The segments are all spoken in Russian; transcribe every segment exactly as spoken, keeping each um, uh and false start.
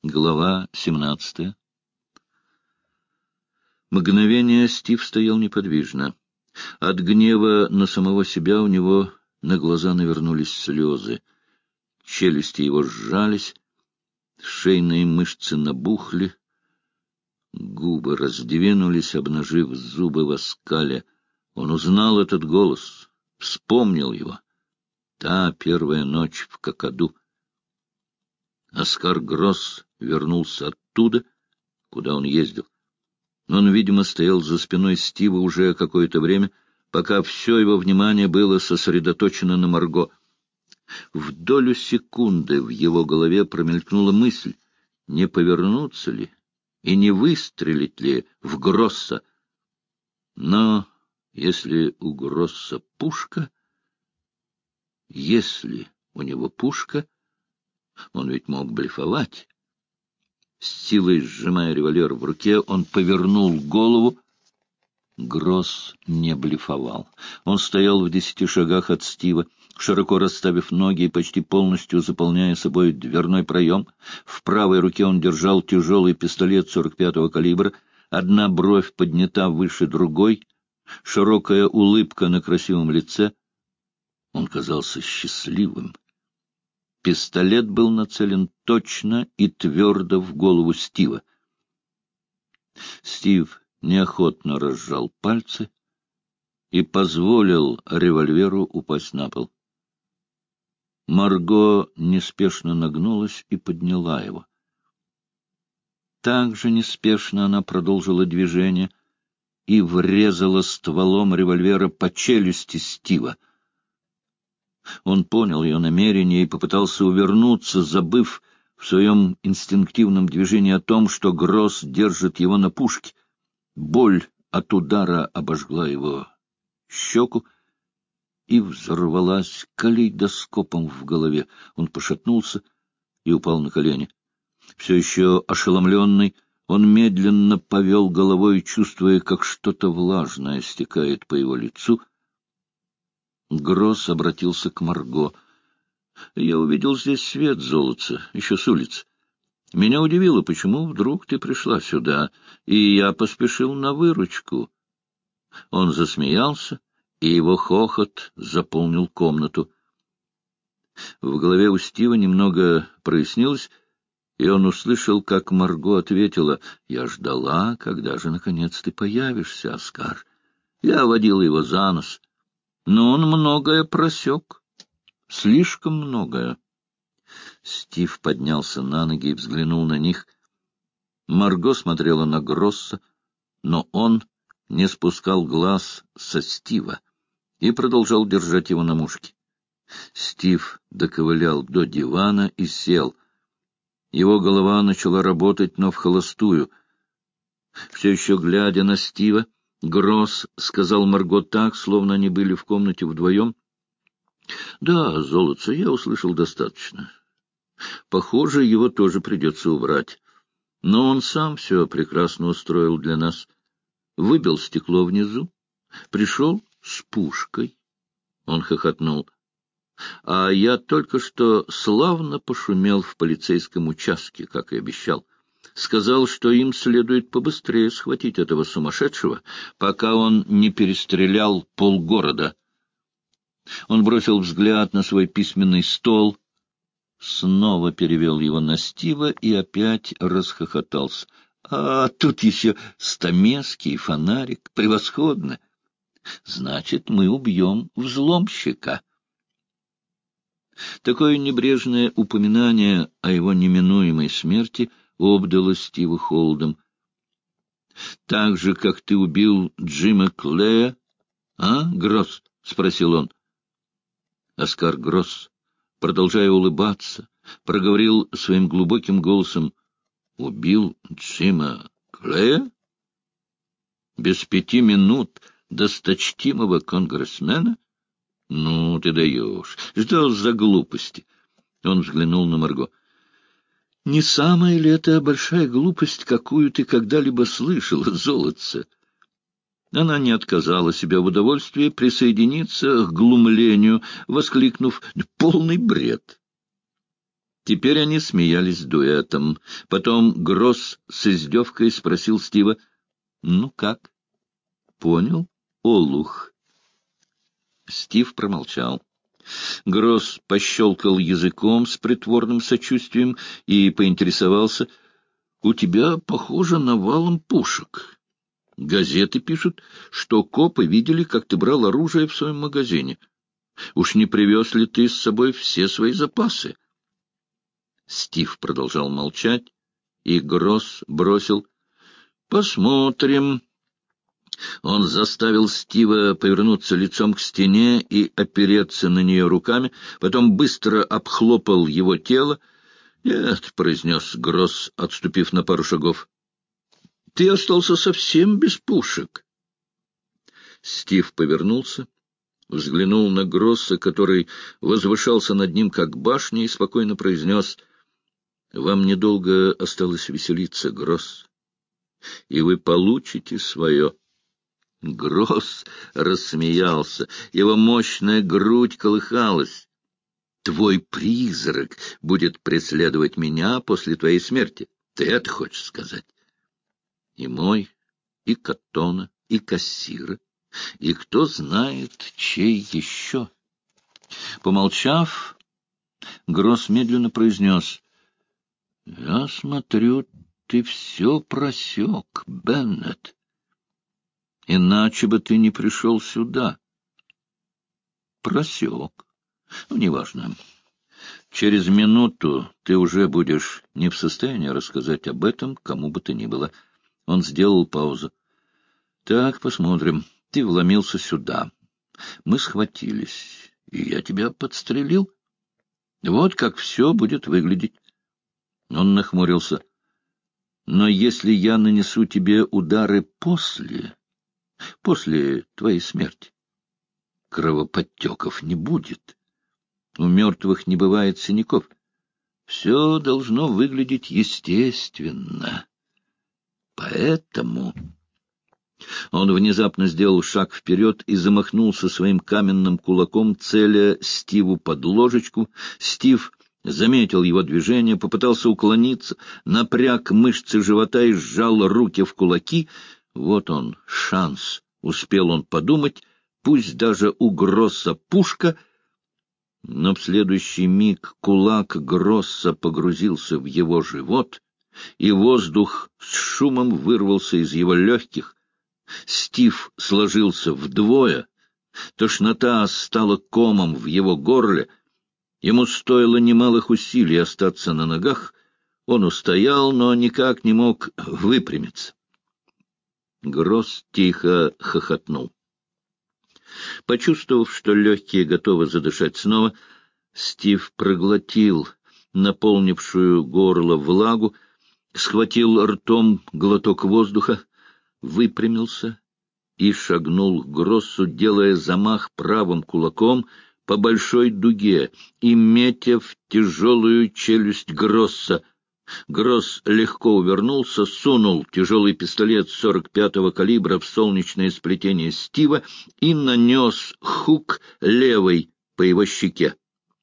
Глава семнадцатая. Мгновение Стив стоял неподвижно. От гнева на самого себя у него на глаза навернулись слезы. Челюсти его сжались, шейные мышцы набухли, губы раздвинулись, обнажив зубы в оскале. Он узнал этот голос, вспомнил его. Та первая ночь в Какаду. Оскар Гросс вернулся оттуда, куда он ездил. Он, видимо, стоял за спиной Стива уже какое-то время, пока все его внимание было сосредоточено на Марго. В долю секунды в его голове промелькнула мысль, не повернуться ли и не выстрелить ли в Гросса. Но если у Гросса пушка, если у него пушка, он ведь мог блефовать. С силой сжимая револьвер в руке, он повернул голову. Гросс не блефовал. Он стоял в десяти шагах от Стива, широко расставив ноги и почти полностью заполняя собой дверной проем. В правой руке он держал тяжелый пистолет сорок пятого калибра, одна бровь поднята выше другой, широкая улыбка на красивом лице. Он казался счастливым. Пистолет был нацелен точно и твердо в голову Стива. Стив неохотно разжал пальцы и позволил револьверу упасть на пол. Марго неспешно нагнулась и подняла его. Так же неспешно она продолжила движение и врезала стволом револьвера по челюсти Стива. Он понял ее намерение и попытался увернуться, забыв в своем инстинктивном движении о том, что Гросс держит его на пушке. Боль от удара обожгла его щеку и взорвалась калейдоскопом в голове. Он пошатнулся и упал на колени. Все еще ошеломленный, он медленно повел головой, чувствуя, как что-то влажное стекает по его лицу. Гросс обратился к Марго. — Я увидел здесь свет, золотце, еще с улицы. Меня удивило, почему вдруг ты пришла сюда, и я поспешил на выручку. Он засмеялся, и его хохот заполнил комнату. В голове у Стива немного прояснилось, и он услышал, как Марго ответила: — Я ждала, когда же, наконец, ты появишься, Оскар. Я водила его за нос. Но он многое просек. Слишком многое. Стив поднялся на ноги и взглянул на них. Марго смотрела на Гросса, но он не спускал глаз со Стива и продолжал держать его на мушке. Стив доковылял до дивана и сел. Его голова начала работать, но вхолостую. Все еще глядя на Стива, Гросс сказал Марго так, словно они были в комнате вдвоем: — Да, золотце, я услышал достаточно. Похоже, его тоже придется убрать. Но он сам все прекрасно устроил для нас. Выбил стекло внизу, пришел с пушкой. Он хохотнул. А я только что славно пошумел в полицейском участке, как и обещал. Сказал, что им следует побыстрее схватить этого сумасшедшего, пока он не перестрелял полгорода. Он бросил взгляд на свой письменный стол, снова перевел его на Стива и опять расхохотался. — А тут еще стамески и фонарик. Превосходно! Значит, мы убьем взломщика. Такое небрежное упоминание о его неминуемой смерти обдало Стива холодом. — Так же, как ты убил Джима Клея, а, Гросс? — спросил он. Оскар Гросс, продолжая улыбаться, проговорил своим глубоким голосом: — Убил Джима Клея? Без пяти минут досточтимого конгрессмена? Ну, ты даешь. Что за глупости? Он взглянул на Марго. — Не самая ли это большая глупость, какую ты когда-либо слышала, золотце? Она не отказала себе в удовольствии присоединиться к глумлению, воскликнув: — Полный бред! Теперь они смеялись дуэтом. Потом Гросс с издевкой спросил Стива: «Ну как? Понял, олух?» Стив промолчал. Гросс пощелкал языком с притворным сочувствием и поинтересовался: «У тебя, похоже, навалом пушек. Газеты пишут, что копы видели, как ты брал оружие в своем магазине. Уж не привез ли ты с собой все свои запасы?» Стив продолжал молчать, и Гросс бросил: «Посмотрим». Он заставил Стива повернуться лицом к стене и опереться на нее руками, потом быстро обхлопал его тело. «Нет», — произнес Гросс, отступив на пару шагов, — «ты остался совсем без пушек». Стив повернулся, взглянул на Гросса, который возвышался над ним как башня, и спокойно произнес: «Вам недолго осталось веселиться, Гросс, и вы получите свое». Гросс рассмеялся, его мощная грудь колыхалась. «Твой призрак будет преследовать меня после твоей смерти. Ты это хочешь сказать? И мой, и Каттона, и Кассира, и кто знает, чей еще». Помолчав, Гросс медленно произнес: «Я смотрю, ты все просек, Беннет. Иначе бы ты не пришел сюда». «Просек. Ну, неважно. Через минуту ты уже будешь не в состоянии рассказать об этом кому бы то ни было». Он сделал паузу. «Так, посмотрим. Ты вломился сюда. Мы схватились, и я тебя подстрелил. Вот как все будет выглядеть». Он нахмурился. «Но если я нанесу тебе удары после, после твоей смерти, кровоподтеков не будет. У мертвых не бывает синяков. Все должно выглядеть естественно. Поэтому...» Он внезапно сделал шаг вперед и замахнулся своим каменным кулаком, целя Стиву под ложечку. Стив заметил его движение, попытался уклониться, напряг мышцы живота и сжал руки в кулаки. Вот он, шанс, успел он подумать, пусть даже у Гросса пушка. Но в следующий миг кулак Гросса погрузился в его живот, и воздух с шумом вырвался из его легких. Стив сложился вдвое, тошнота стала комом в его горле. Ему стоило немалых усилий остаться на ногах. Он устоял, но никак не мог выпрямиться. Гросс тихо хохотнул. Почувствовав, что легкие готовы задышать снова, Стив проглотил наполнившую горло влагу, схватил ртом глоток воздуха, выпрямился и шагнул к Гроссу, делая замах правым кулаком по большой дуге и метя в тяжелую челюсть Гросса. Гросс легко увернулся, сунул тяжелый пистолет сорок пятого калибра в солнечное сплетение Стива и нанес хук левой по его щеке.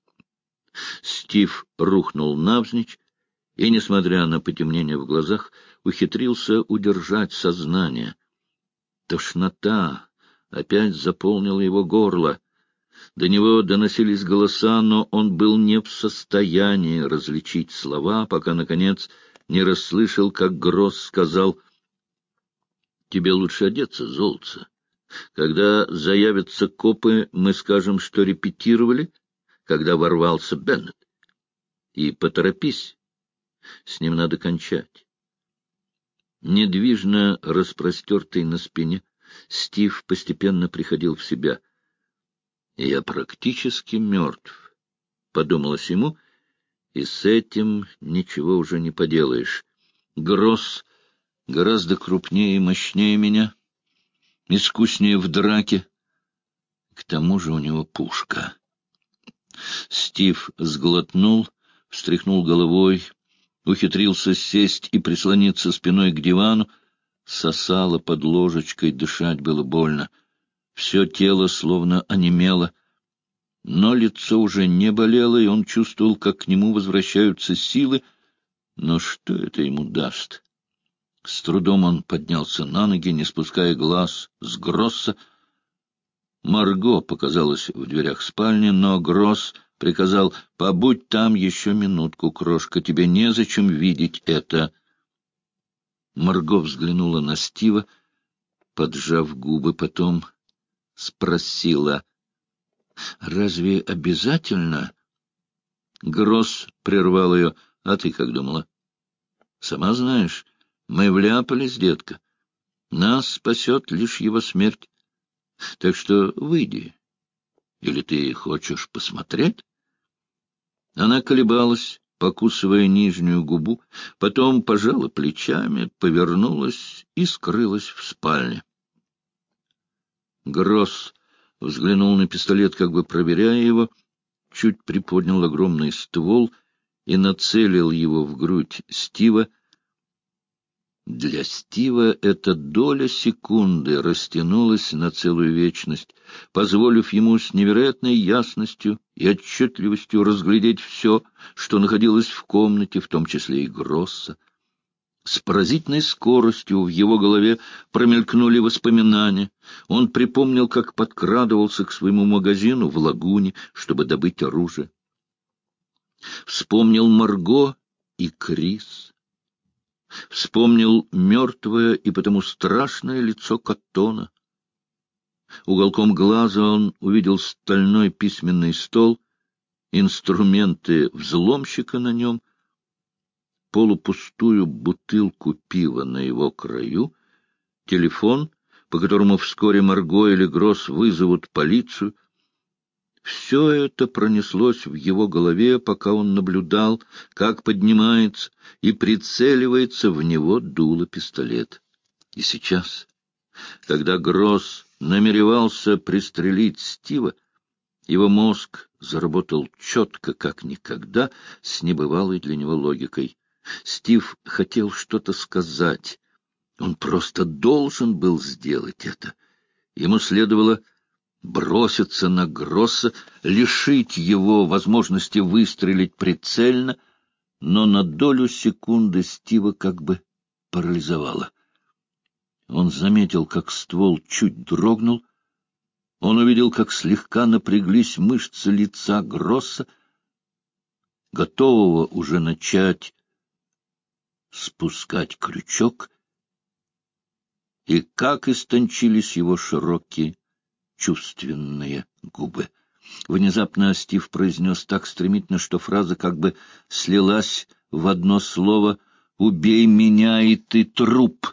Стив рухнул навзничь и, несмотря на потемнение в глазах, ухитрился удержать сознание. Тошнота опять заполнила его горло. До него доносились голоса, но он был не в состоянии различить слова, пока, наконец, не расслышал, как Гросс сказал: «Тебе лучше одеться, золотце. Когда заявятся копы, мы скажем, что репетировали, когда ворвался Беннет. И поторопись, с ним надо кончать». Недвижно распростертый на спине, Стив постепенно приходил в себя. «Я практически мертв», — подумалось ему, — «и с этим ничего уже не поделаешь. Гросс гораздо крупнее и мощнее меня, искуснее в драке. К тому же у него пушка». Стив сглотнул, встряхнул головой, ухитрился сесть и прислониться спиной к дивану. Сосало под ложечкой, дышать было больно. Все тело словно онемело. но лицо уже не болело, и он чувствовал, как к нему возвращаются силы. Но что это ему даст? С трудом он поднялся на ноги, не спуская глаз с Гросса. Марго показалась в дверях спальни, но Гросс приказал: «Побудь там еще минутку, крошка, тебе незачем видеть это». Марго взглянула на Стива, поджав губы, потом спросила: «Разве обязательно?» Гросс прервал ее: «А ты как думала?» «Сама знаешь, мы вляпались, детка. Нас спасет лишь его смерть. Так что выйди. Или ты хочешь посмотреть?» Она колебалась, покусывая нижнюю губу, потом пожала плечами, повернулась и скрылась в спальне. Гросс взглянул на пистолет, как бы проверяя его, чуть приподнял огромный ствол и нацелил его в грудь Стива. Для Стива эта доля секунды растянулась на целую вечность, позволив ему с невероятной ясностью и отчетливостью разглядеть все, что находилось в комнате, в том числе и Гросса. С поразительной скоростью в его голове промелькнули воспоминания. Он припомнил, как подкрадывался к своему магазину в лагуне, чтобы добыть оружие. Вспомнил Марго и Крис. Вспомнил мертвое и потому страшное лицо Коттона. Уголком глаза он увидел стальной письменный стол, инструменты взломщика на нем, полупустую бутылку пива на его краю, телефон, по которому вскоре Марго или Гросс вызовут полицию. Все это пронеслось в его голове, пока он наблюдал, как поднимается и прицеливается в него дуло пистолета. И сейчас, когда Гросс намеревался пристрелить Стива, его мозг заработал четко, как никогда, с небывалой для него логикой. Стив хотел что-то сказать. Он просто должен был сделать это. Ему следовало броситься на Гросса, лишить его возможности выстрелить прицельно, но на долю секунды Стива как бы парализовало. Он заметил, как ствол чуть дрогнул. Он увидел, как слегка напряглись мышцы лица Гросса, готового уже начать спускать крючок, и как истончились его широкие чувственные губы. Внезапно Стив произнес так стремительно, что фраза как бы слилась в одно слово: «Убей меня, и ты труп!»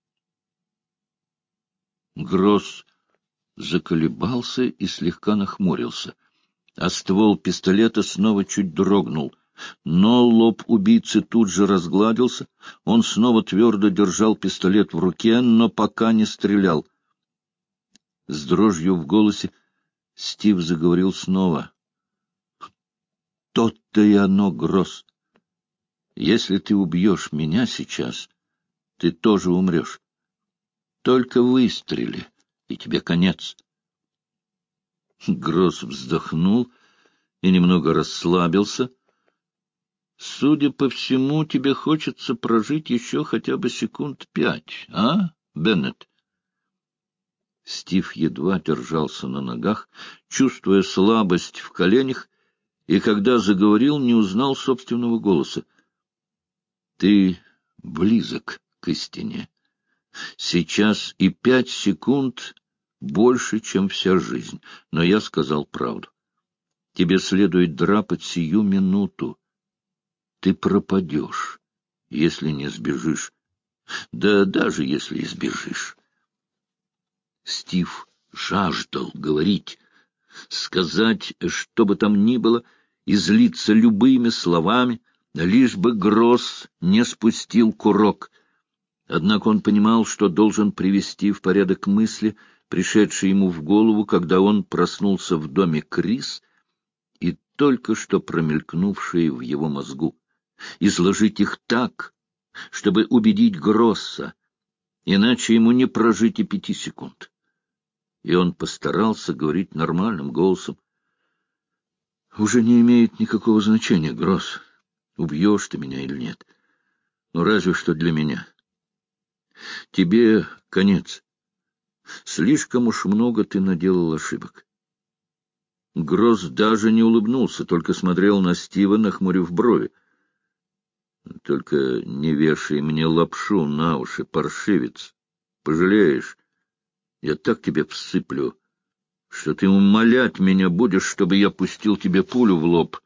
Гросс заколебался и слегка нахмурился, а ствол пистолета снова чуть дрогнул. Но лоб убийцы тут же разгладился, он снова твердо держал пистолет в руке, но пока не стрелял. С дрожью в голосе Стив заговорил снова. «Тот-то и оно, Гросс. Если ты убьешь меня сейчас, ты тоже умрешь. Только выстрели, и тебе конец». Гросс вздохнул и немного расслабился. «Судя по всему, тебе хочется прожить еще хотя бы секунд пять, а, Беннет?» Стив едва держался на ногах, чувствуя слабость в коленях, и когда заговорил, не узнал собственного голоса. «Ты близок к истине. Сейчас и пять секунд больше, чем вся жизнь, но я сказал правду. Тебе следует драпать сию минуту. Ты пропадешь, если не сбежишь. Да даже если и сбежишь». Стив жаждал говорить, сказать, что бы там ни было, излиться любыми словами, лишь бы Гросс не спустил курок. Однако он понимал, что должен привести в порядок мысли, пришедшие ему в голову, когда он проснулся в доме Крис, и только что промелькнувшие в его мозгу, изложить их так, чтобы убедить Гросса, иначе ему не прожить и пяти секунд. И он постарался говорить нормальным голосом. Уже не имеет никакого значения, Гросс, убьешь ты меня или нет. Ну, разве что для меня. Тебе конец. Слишком уж много ты наделал ошибок. Гросс даже не улыбнулся, только смотрел на Стива, нахмурив брови. Только не вешай мне лапшу на уши, паршивец. Пожалеешь? Я так тебе всыплю, что ты умолять меня будешь, чтобы я пустил тебе пулю в лоб.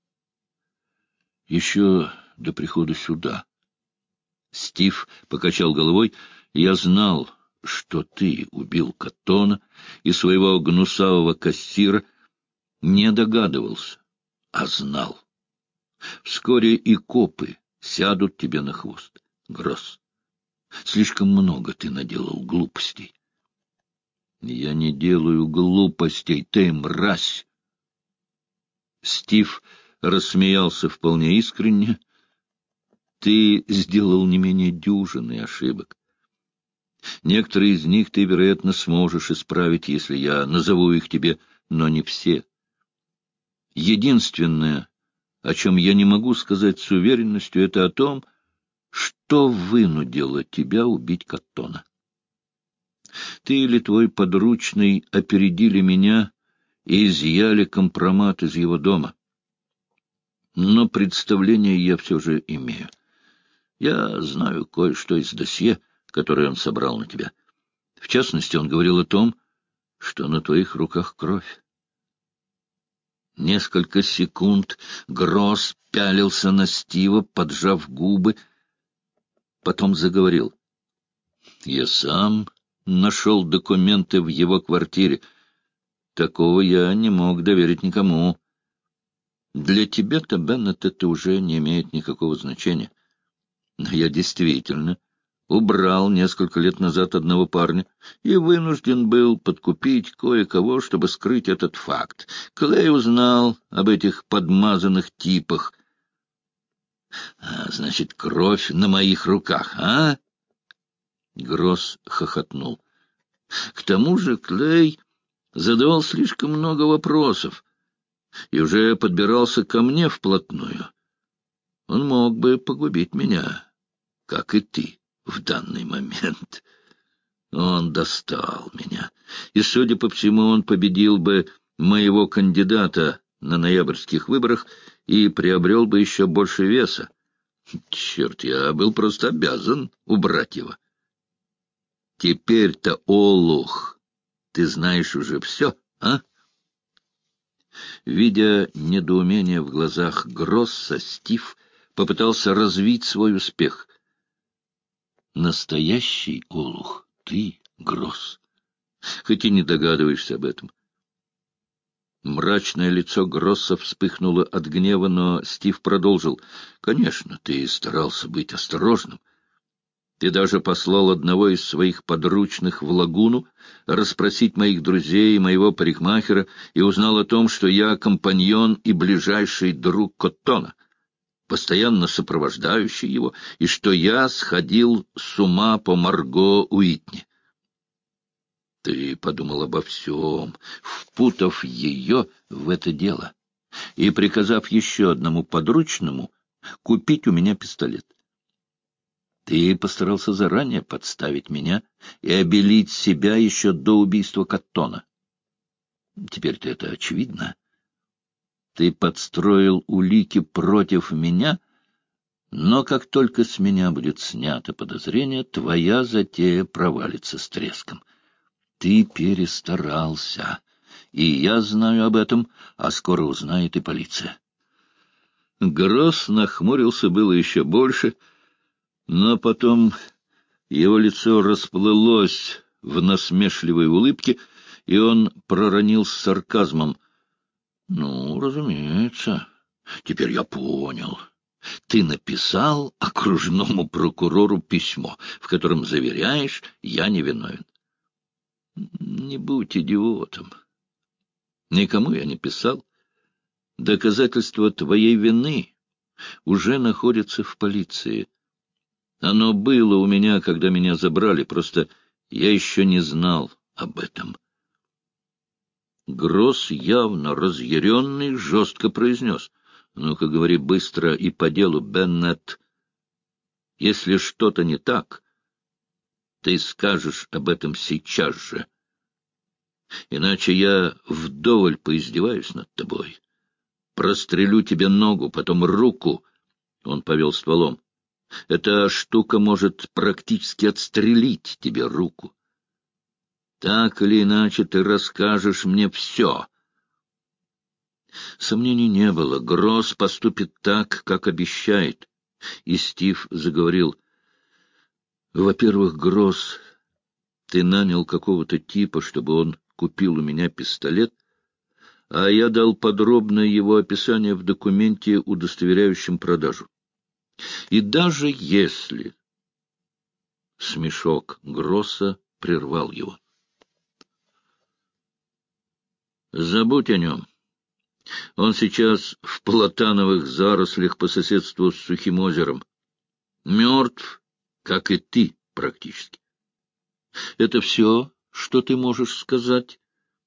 Еще до прихода сюда. Стив покачал головой. Я знал, что ты убил Коттона и своего гнусавого кассира. Не догадывался, а знал. Вскоре и копы сядут тебе на хвост, Гросс. Слишком много ты наделал глупостей. Я не делаю глупостей, ты мразь. Стив рассмеялся вполне искренне. Ты сделал не менее дюжины ошибок. Некоторые из них ты, вероятно, сможешь исправить, если я назову их тебе, но не все. Единственное, о чем я не могу сказать с уверенностью, это о том, что вынудило тебя убить Коттона. Ты или твой подручный опередили меня и изъяли компромат из его дома. Но представление я все же имею. Я знаю кое-что из досье, которое он собрал на тебя. В частности, он говорил о том, что на твоих руках кровь. Несколько секунд Гросс пялился на Стива, поджав губы, потом заговорил. Я сам нашел документы в его квартире. Такого я не мог доверить никому. Для тебя-то, Беннет, это уже не имеет никакого значения. Но я действительно убрал несколько лет назад одного парня и вынужден был подкупить кое-кого, чтобы скрыть этот факт. Клей узнал об этих подмазанных типах. А, значит, кровь на моих руках, а? Гросс хохотнул. К тому же Клей задавал слишком много вопросов и уже подбирался ко мне вплотную. Он мог бы погубить меня, как и ты в данный момент. Он достал меня, и, судя по всему, он победил бы моего кандидата на ноябрьских выборах и приобрел бы еще больше веса. Черт, я был просто обязан убрать его. Теперь-то, олух, ты знаешь уже все, а? Видя недоумение в глазах Гросса, Стив попытался развить свой успех. Настоящий олух ты, Гросс, хоть и не догадываешься об этом. Мрачное лицо Гросса вспыхнуло от гнева, но Стив продолжил. Конечно, ты старался быть осторожным. Ты даже послал одного из своих подручных в лагуну расспросить моих друзей и моего парикмахера и узнал о том, что я компаньон и ближайший друг Коттона, постоянно сопровождающий его, и что я сходил с ума по Марго Уитни. Ты подумал обо всем, впутав ее в это дело и приказав еще одному подручному купить у меня пистолет. Ты постарался заранее подставить меня и обелить себя еще до убийства Коттона. Теперь-то это очевидно. Ты подстроил улики против меня, но как только с меня будет снято подозрение, твоя затея провалится с треском. Ты перестарался, и я знаю об этом, а скоро узнает и полиция. Гросс нахмурился было еще больше, но потом его лицо расплылось в насмешливой улыбке, и он проронил с сарказмом. — Ну, разумеется. Теперь я понял. Ты написал окружному прокурору письмо, в котором заверяешь, я невиновен. Не будь идиотом. Никому я не писал. Доказательства твоей вины уже находятся в полиции. Оно было у меня, когда меня забрали, просто я еще не знал об этом. Гросс, явно разъяренный, жестко произнес: «Ну-ка, говори быстро и по делу, Беннет. Если что-то не так, ты скажешь об этом сейчас же. Иначе я вдоволь поиздеваюсь над тобой. Прострелю тебе ногу, потом руку». Он повел стволом. «Эта штука может практически отстрелить тебе руку. Так или иначе ты расскажешь мне все». Сомнений не было. Гросс поступит так, как обещает. И Стив заговорил: «Во-первых, Гросс, ты нанял какого-то типа, чтобы он купил у меня пистолет, а я дал подробное его описание в документе, удостоверяющем продажу. И даже если...» Смешок Гросса прервал его. «Забудь о нем. Он сейчас в платановых зарослях по соседству с Сухим озером. Мертв, как и ты, практически. Это все, что ты можешь сказать?»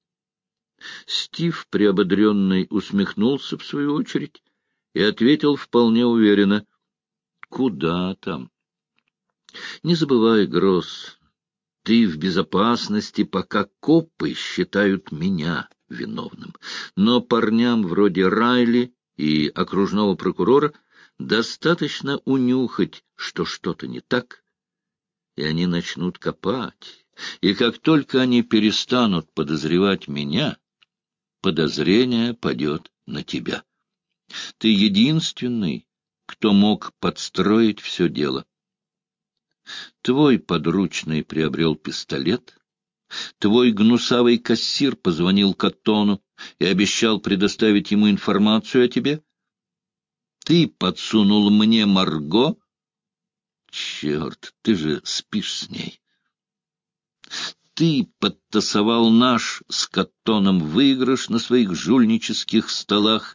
Стив, приободренный, усмехнулся в свою очередь и ответил вполне уверенно: «Куда там? Не забывай, Гросс, ты в безопасности, пока копы считают меня виновным. Но парням вроде Райли и окружного прокурора достаточно унюхать, что что-то не так, и они начнут копать. И как только они перестанут подозревать меня, подозрение падет на тебя. Ты единственный, кто мог подстроить все дело. Твой подручный приобрел пистолет, твой гнусавый кассир позвонил Коттону и обещал предоставить ему информацию о тебе. Ты подсунул мне Марго. Черт, ты же спишь с ней. Ты подтасовал наш с Коттоном выигрыш на своих жульнических столах.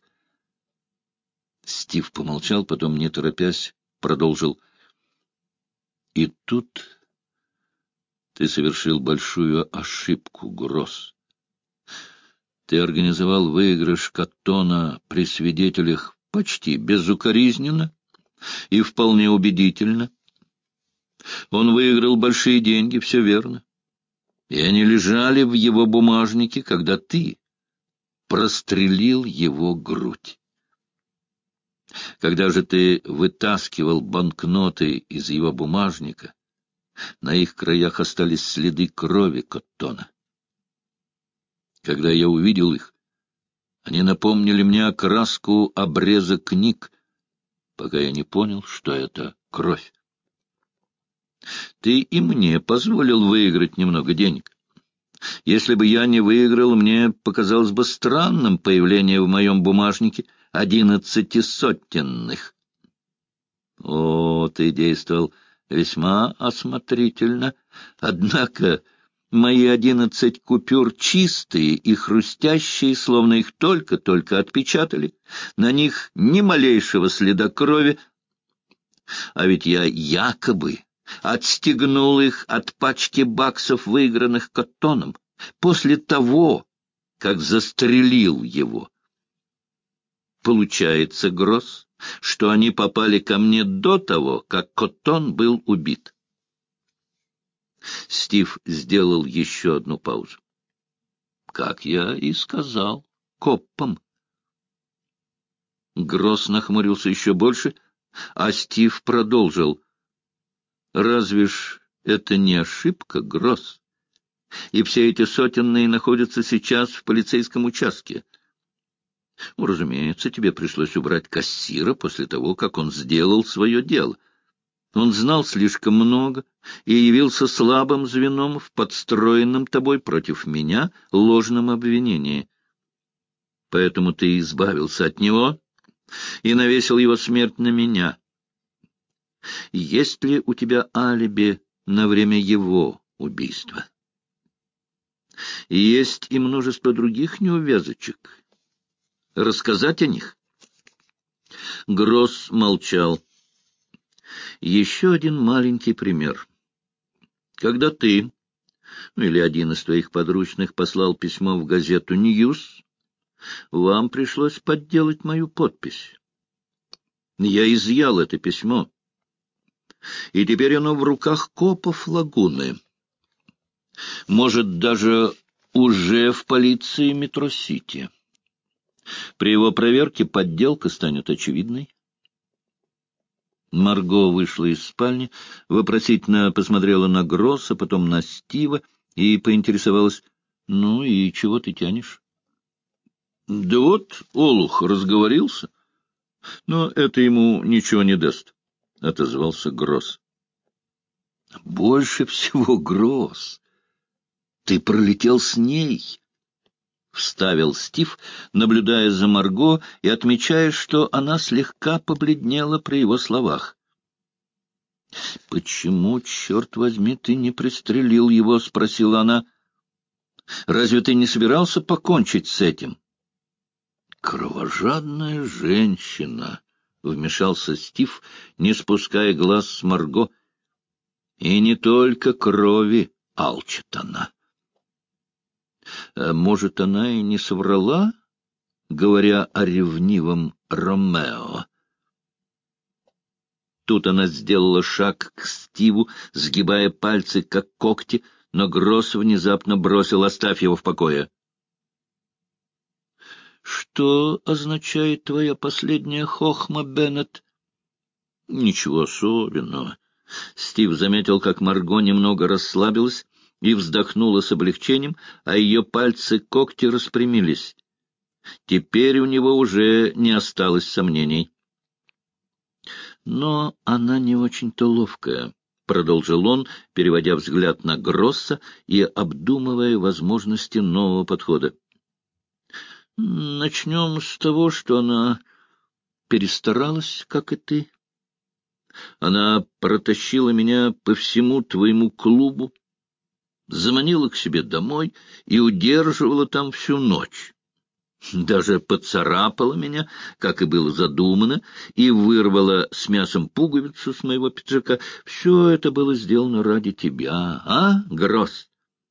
Стив помолчал, потом, не торопясь, продолжил: «И тут ты совершил большую ошибку, Гросс. Ты организовал выигрыш Коттона при свидетелях почти безукоризненно и вполне убедительно. Он выиграл большие деньги, все верно, и они лежали в его бумажнике, когда ты прострелил его грудь. Когда же ты вытаскивал банкноты из его бумажника, на их краях остались следы крови Коттона. Когда я увидел их, они напомнили мне окраску обреза книг, пока я не понял, что это кровь. Ты и мне позволил выиграть немного денег. Если бы я не выиграл, мне показалось бы странным появление в моем бумажнике одиннадцатисотенных. О, ты действовал весьма осмотрительно. Однако мои одиннадцать купюр чистые и хрустящие, словно их только-только отпечатали. На них ни малейшего следа крови. А ведь я якобы отстегнул их от пачки баксов, выигранных Коттоном, после того, как застрелил его. Получается, Гросс, что они попали ко мне до того, как Коттон был убит. Стив сделал еще одну паузу. Как я и сказал, коппам. Гросс нахмурился еще больше, а Стив продолжил. Разве ж это не ошибка, Гросс? И все эти сотенные находятся сейчас в полицейском участке. Ну, разумеется, тебе пришлось убрать кассира после того, как он сделал свое дело. Он знал слишком много и явился слабым звеном в подстроенном тобой против меня ложном обвинении. Поэтому ты избавился от него и навесил его смерть на меня. Есть ли у тебя алиби на время его убийства? И есть и множество других неувязочек. Рассказать о них?» Гросс молчал. «Еще один маленький пример. Когда ты ну или один из твоих подручных послал письмо в газету «Ньюс», вам пришлось подделать мою подпись. Я изъял это письмо, и теперь оно в руках копов Лагуны. Может, даже уже в полиции Метро-Сити. При его проверке подделка станет очевидной. Марго вышла из спальни, вопросительно посмотрела на Гросса, потом на Стива и поинтересовалась: «Ну и чего ты тянешь?» «Да вот, олух разговорился, но это ему ничего не даст», — отозвался Гросс. «Больше всего, Гросс, ты пролетел с ней», — вставил Стив, наблюдая за Марго и отмечая, что она слегка побледнела при его словах. «Почему, черт возьми, ты не пристрелил его?» — спросила она. «Разве ты не собирался покончить с этим?» «Кровожадная женщина», — вмешался Стив, не спуская глаз с Марго. «И не только крови алчит она». А может, она и не соврала, говоря о ревнивом Ромео? Тут она сделала шаг к Стиву, сгибая пальцы, как когти, но Гросс внезапно бросил: «Оставь его в покое». «Что означает твоя последняя хохма, Беннет?» «Ничего особенного». Стив заметил, как Марго немного расслабилась и вздохнула с облегчением, а ее пальцы-когти распрямились. Теперь у него уже не осталось сомнений. «Но она не очень-то ловкая», — продолжил он, переводя взгляд на Гросса и обдумывая возможности нового подхода. «Начнем с того, что она перестаралась, как и ты. Она протащила меня по всему твоему клубу, заманила к себе домой и удерживала там всю ночь. Даже поцарапала меня, как и было задумано, и вырвала с мясом пуговицу с моего пиджака. Все это было сделано ради тебя, а, Гросс?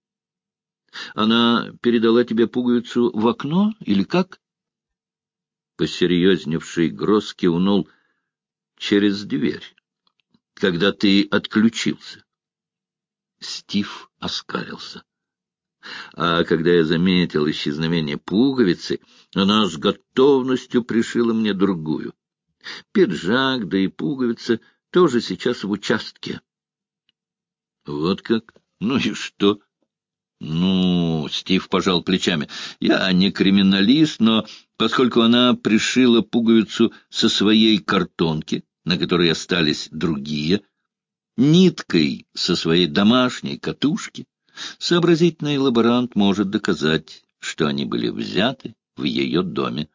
Она передала тебе пуговицу в окно или как?» Посерьезневший Гросс кивнул: «Через дверь, когда ты отключился». Стив оскалился. А когда я заметил исчезновение пуговицы, она с готовностью пришила мне другую. Пиджак, да и пуговица тоже сейчас в участке. Вот как? Ну и что? Ну, Стив пожал плечами. Я не криминалист, но поскольку она пришила пуговицу со своей картонки, на которой остались другие, ниткой со своей домашней катушки, сообразительный лаборант может доказать, что они были взяты в ее доме.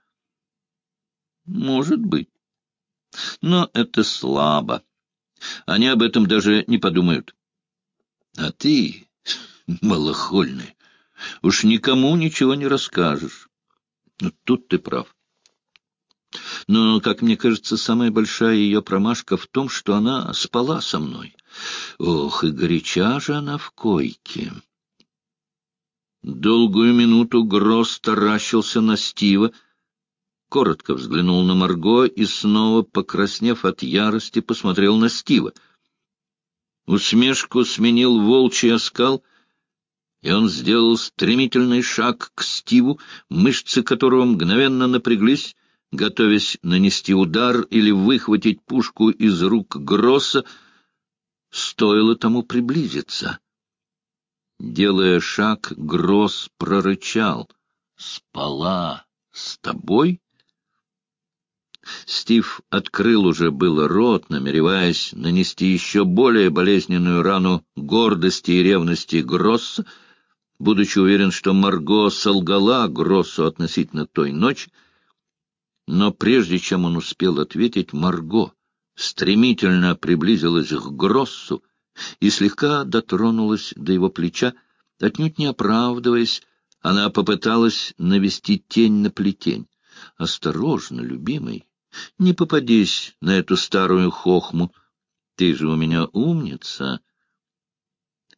Может быть. Но это слабо. Они об этом даже не подумают. А ты, малохольный, уж никому ничего не расскажешь. Ну, тут ты прав. Но, как мне кажется, самая большая ее промашка в том, что она спала со мной. Ох, и горяча же она в койке. Долгую минуту Гросс таращился на Стива, коротко взглянул на Марго и снова, покраснев от ярости, посмотрел на Стива. Усмешку сменил волчий оскал, и он сделал стремительный шаг к Стиву, мышцы которого мгновенно напряглись, готовясь нанести удар или выхватить пушку из рук Гросса. Стоило тому приблизиться. Делая шаг, Гросс прорычал: «Спала с тобой?» Стив открыл уже было рот, намереваясь нанести еще более болезненную рану гордости и ревности Гросса, будучи уверен, что Марго солгала Гроссу относительно той ночи. Но прежде чем он успел ответить, Марго стремительно приблизилась к Гроссу и слегка дотронулась до его плеча. Отнюдь не оправдываясь, она попыталась навести тень на плетень. «Осторожно, любимый, не попадись на эту старую хохму. Ты же у меня умница».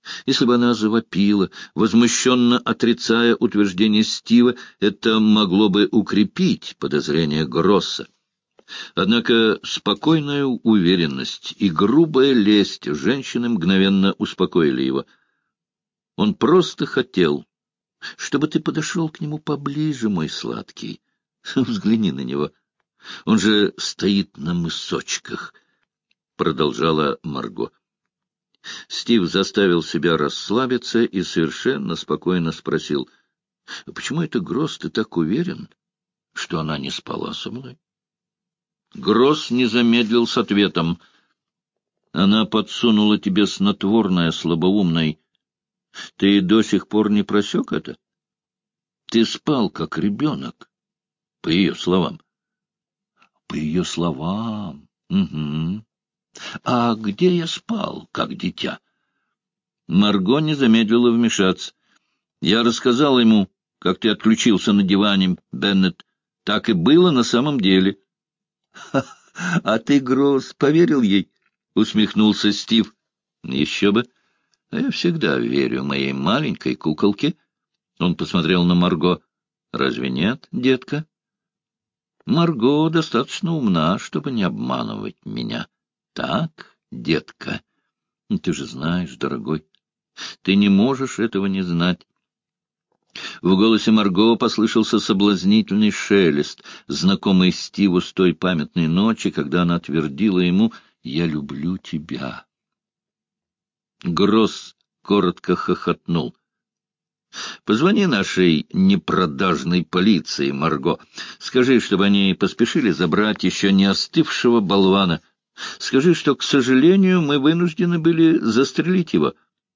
Если бы она завопила, возмущенно отрицая утверждение Стива, это могло бы укрепить подозрения Гросса. Однако спокойная уверенность и грубая лесть женщины мгновенно успокоили его. Он просто хотел, чтобы ты подошел к нему поближе, мой сладкий. Взгляни на него. Он же стоит на мысочках, — продолжала Марго. Стив заставил себя расслабиться и совершенно спокойно спросил: — Почему это, Гросс, ты так уверен, что она не спала со мной? Гросс не замедлил с ответом. — Она подсунула тебе снотворное, слабоумной. Ты до сих пор не просек это? Ты спал, как ребенок, по ее словам. — По ее словам? Угу. А где я спал, как дитя? Марго не замедлила вмешаться. Я рассказал ему, как ты отключился на диване, Беннет. Так и было на самом деле. — А ты, Гросс, поверил ей? — усмехнулся Стив. — Еще бы. Я всегда верю моей маленькой куколке. Он посмотрел на Марго. — Разве нет, детка? Марго достаточно умна, чтобы не обманывать меня. Так, детка? Ты же знаешь, дорогой, ты не можешь этого не знать. В голосе Марго послышался соблазнительный шелест, знакомый Стиву с той памятной ночи, когда она твердила ему: «Я люблю тебя». Гросс коротко хохотнул. «Позвони нашей непродажной полиции, Марго. Скажи, чтобы они поспешили забрать еще не остывшего болвана. Скажи, что, к сожалению, мы вынуждены были застрелить его».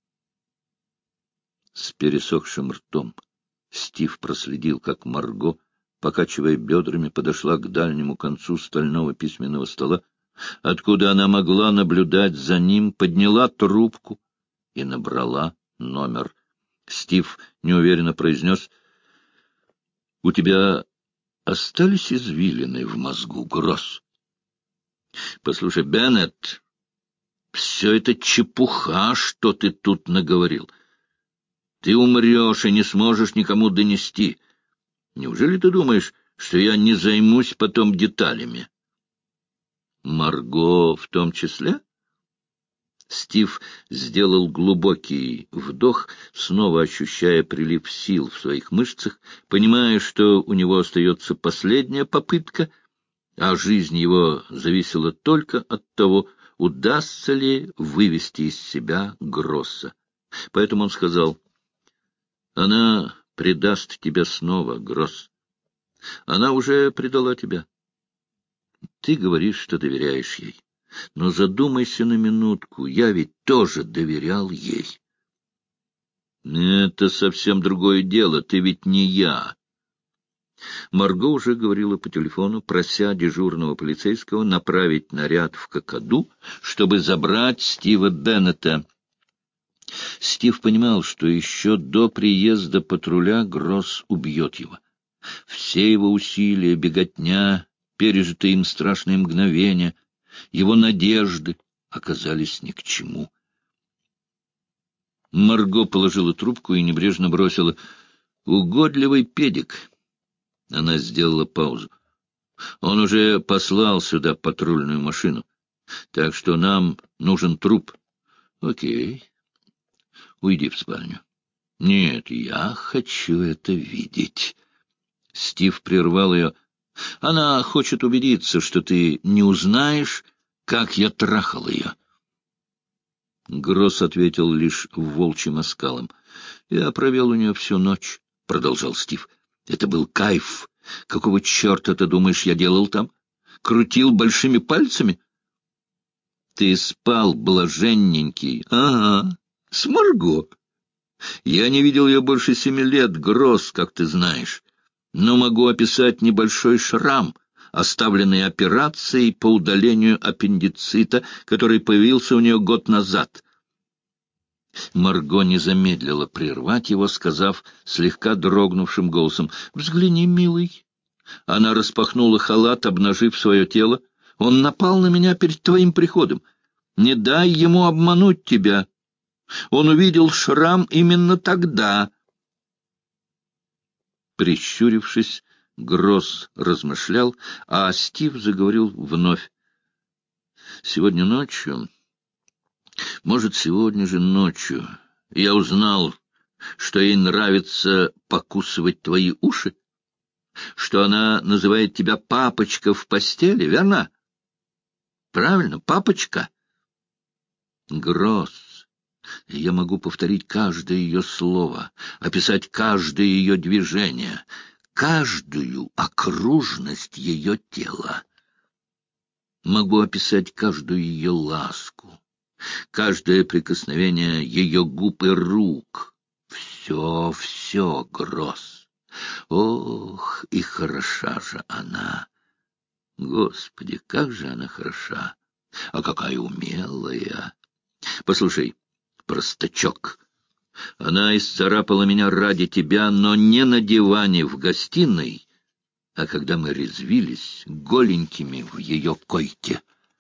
С пересохшим ртом Стив проследил, как Марго, покачивая бедрами, подошла к дальнему концу стального письменного стола, откуда она могла наблюдать за ним, подняла трубку и набрала номер. Стив неуверенно произнес: — У тебя остались извилины в мозгу, Гросс? — Послушай, Беннет, все это чепуха, что ты тут наговорил. Ты умрешь и не сможешь никому донести. Неужели ты думаешь, что я не займусь потом деталями? Марго в том числе? Стив сделал глубокий вдох, снова ощущая прилив сил в своих мышцах, понимая, что у него остается последняя попытка, а жизнь его зависела только от того, удастся ли вывести из себя Гросса. Поэтому он сказал: — Она предаст тебя снова, Гросс. Она уже предала тебя. Ты говоришь, что доверяешь ей. Но задумайся на минутку, я ведь тоже доверял ей. Это совсем другое дело, ты ведь не я. Марго уже говорила по телефону, прося дежурного полицейского направить наряд в Кокоду, чтобы забрать Стива Беннета. Стив понимал, что еще до приезда патруля Гросс убьет его. Все его усилия, беготня, пережитые им страшные мгновения, его надежды оказались ни к чему. Марго положила трубку и небрежно бросила: — Угодливый педик. Она сделала паузу. — Он уже послал сюда патрульную машину, так что нам нужен труп. — Окей. Уйди в спальню. — Нет, я хочу это видеть. Стив прервал ее. — Она хочет убедиться, что ты не узнаешь, как я трахал ее. Гросс ответил лишь волчьим оскалом. — Я провел у нее всю ночь, — продолжал Стив. — Это был кайф. Какого черта, ты думаешь, я делал там? Крутил большими пальцами? Ты спал, блаженненький. Ага, с Марго. Я не видел ее больше семи лет, Гросс, как ты знаешь, но могу описать небольшой шрам, оставленный операцией по удалению аппендицита, который появился у нее год назад. Марго не замедлила прервать его, сказав слегка дрогнувшим голосом: — Взгляни, милый. Она распахнула халат, обнажив свое тело. — Он напал на меня перед твоим приходом. Не дай ему обмануть тебя. Он увидел шрам именно тогда. Прищурившись, Гросс размышлял, а Стив заговорил вновь. Сегодня ночью, может, сегодня же ночью, я узнал, что ей нравится покусывать твои уши, что она называет тебя папочка в постели, верно? Правильно, папочка? Гросс, я могу повторить каждое ее слово, описать каждое ее движение, каждую окружность ее тела. Могу описать каждую ее ласку, каждое прикосновение ее губ и рук. Все, все, Гросс. Ох, и хороша же она! Господи, как же она хороша! А какая умелая! Послушай, простачок, она исцарапала меня ради тебя, но не на диване в гостиной, а когда мы резвились голенькими в ее койке.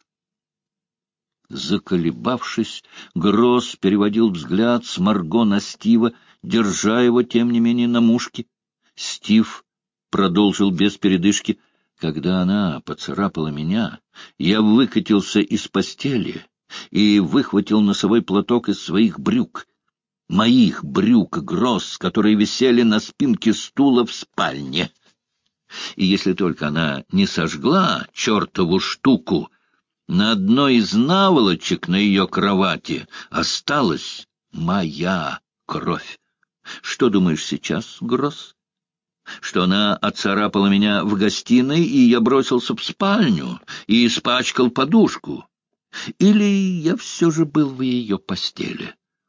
Заколебавшись, Гросс переводил взгляд с Марго на Стива, держа его, тем не менее, на мушке. Стив продолжил без передышки. Когда она поцарапала меня, я выкатился из постели и выхватил носовой платок из своих брюк. Моих брюк, Гросс, которые висели на спинке стула в спальне. И если только она не сожгла чертову штуку, на одной из наволочек на ее кровати осталась моя кровь. Что думаешь сейчас, Гросс? Что она отцарапала меня в гостиной, и я бросился в спальню и испачкал подушку? Или я все же был в ее постели?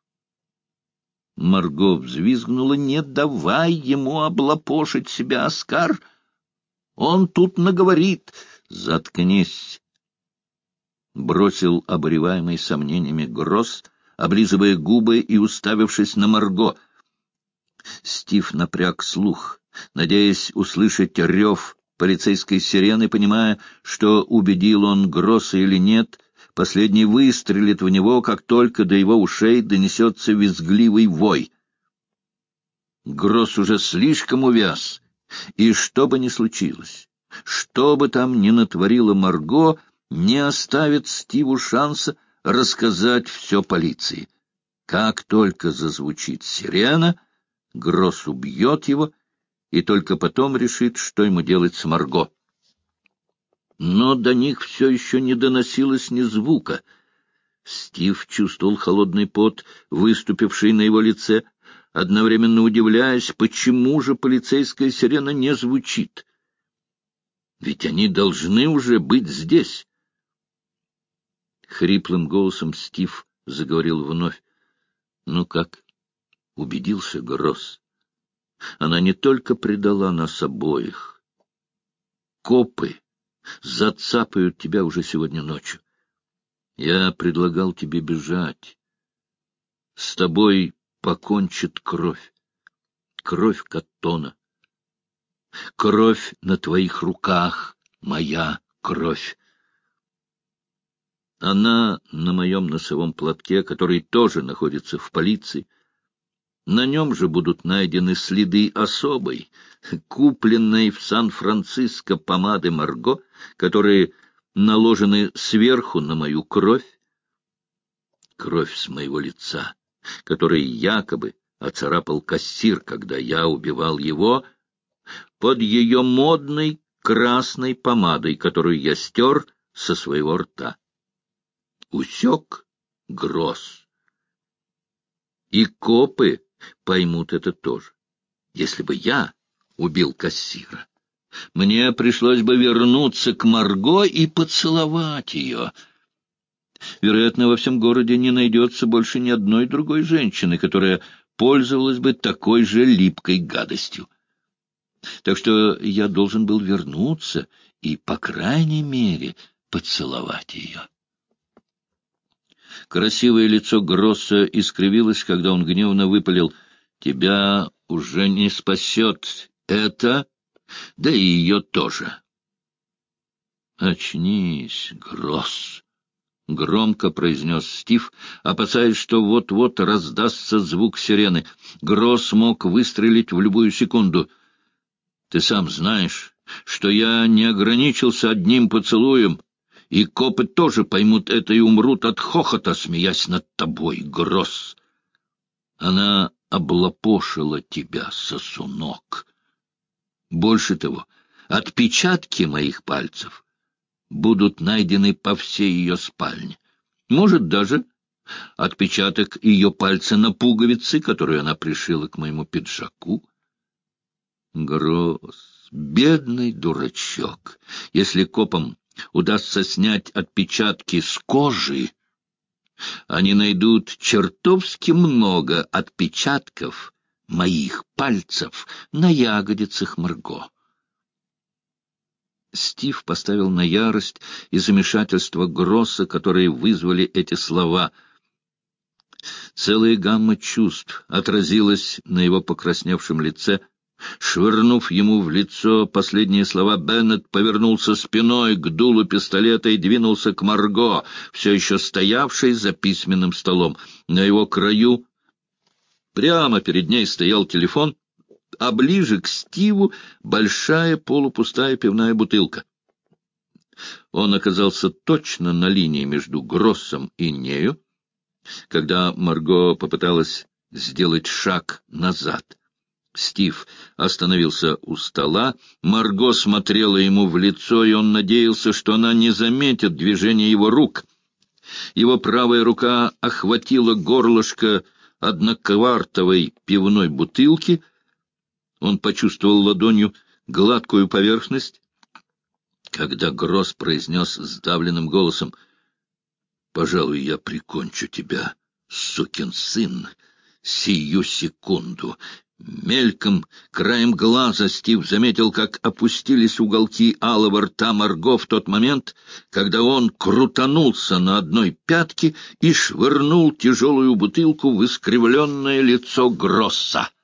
Марго взвизгнула. «Не давай ему облапошить себя, Оскар! Он тут наговорит!» «Заткнись!» — бросил обуреваемый сомнениями Гросс, облизывая губы и уставившись на Марго. Стив напряг слух, надеясь услышать рев полицейской сирены, понимая, что убедил он Гросса или нет, последний выстрелит в него, как только до его ушей донесется визгливый вой. Гросс уже слишком увяз, и что бы ни случилось, что бы там ни натворила Марго, не оставит Стиву шанса рассказать все полиции. Как только зазвучит сирена, Гросс убьет его и только потом решит, что ему делать с Марго. Но до них все еще не доносилось ни звука. Стив чувствовал холодный пот, выступивший на его лице, одновременно удивляясь, почему же полицейская сирена не звучит. Ведь они должны уже быть здесь. Хриплым голосом Стив заговорил вновь. — Ну как? Убедился Гросс. Она не только предала нас обоих. Копы зацапают тебя уже сегодня ночью. Я предлагал тебе бежать. С тобой покончит кровь. Кровь Коттона. Кровь на твоих руках. Моя кровь. Она на моем носовом платке, который тоже находится в полиции. На нем же будут найдены следы особой, купленной в Сан-Франциско помады Марго, которые наложены сверху на мою кровь. Кровь с моего лица, который якобы оцарапал кассир, когда я убивал его, под ее модной красной помадой, которую я стер со своего рта. Усек Гросс. И копы поймут это тоже. Если бы я убил кассира, мне пришлось бы вернуться к Марго и поцеловать ее. Вероятно, во всем городе не найдется больше ни одной другой женщины, которая пользовалась бы такой же липкой гадостью. Так что я должен был вернуться и, по крайней мере, поцеловать ее. Красивое лицо Гросса искривилось, когда он гневно выпалил: «Тебя уже не спасет это, да и ее тоже». «Очнись, Гросс», — громко произнес Стив, опасаясь, что вот-вот раздастся звук сирены. Гросс мог выстрелить в любую секунду. — Ты сам знаешь, что я не ограничился одним поцелуем, и копы тоже поймут это и умрут от хохота, смеясь над тобой, Гросс. Она облапошила тебя, сосунок. Больше того, отпечатки моих пальцев будут найдены по всей ее спальне. Может, даже отпечаток ее пальца на пуговице, которую она пришила к моему пиджаку. Гросс, бедный дурачок, если копам удастся снять отпечатки с кожи, они найдут чертовски много отпечатков моих пальцев на ягодицах Марго. Стив поставил на ярость и замешательство Гросса, которые вызвали эти слова. Целая гамма чувств отразилась на его покрасневшем лице. Швырнув ему в лицо последние слова, Беннет повернулся спиной к дулу пистолета и двинулся к Марго, все еще стоявшей за письменным столом. На его краю прямо перед ней стоял телефон, а ближе к Стиву большая полупустая пивная бутылка. Он оказался точно на линии между Гроссом и нею, когда Марго попыталась сделать шаг назад. Стив остановился у стола, Марго смотрела ему в лицо, и он надеялся, что она не заметит движения его рук. Его правая рука охватила горлышко одноквартовой пивной бутылки. Он почувствовал ладонью гладкую поверхность, когда Гросс произнес сдавленным голосом: «Пожалуй, я прикончу тебя, сукин сын, сию секунду». Мельком, краем глаза Стив заметил, как опустились уголки алого рта Марго в тот момент, когда он крутанулся на одной пятке и швырнул тяжелую бутылку в искривленное лицо Гросса.